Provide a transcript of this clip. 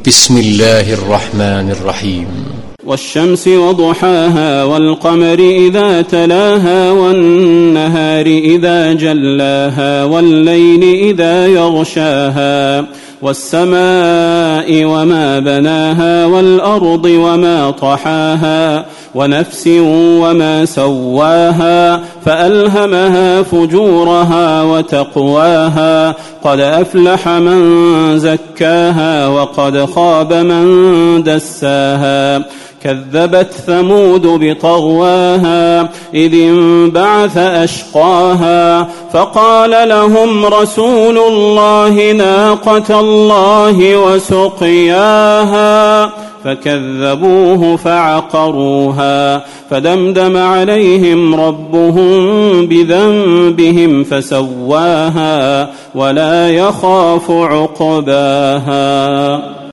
بسم الله الرحمن الرحيم. والشمس وضحاها والقمر إذا تلاها والنهار إذا جلاها والليل إذا يغشاها والسماء وما بناها والأرض وما طحاها ونفس وما سواها فألهمها فجورها وتقواها قد أفلح من زكاها وقد خاب من دساها كذبت ثمود بطغواها إذ انبعث أشقاها فقال لهم رسول الله ناقة الله وسقياها فكذبوه فعقروها فدمدم عليهم ربهم بذنبهم فسواها ولا يخاف عقباها.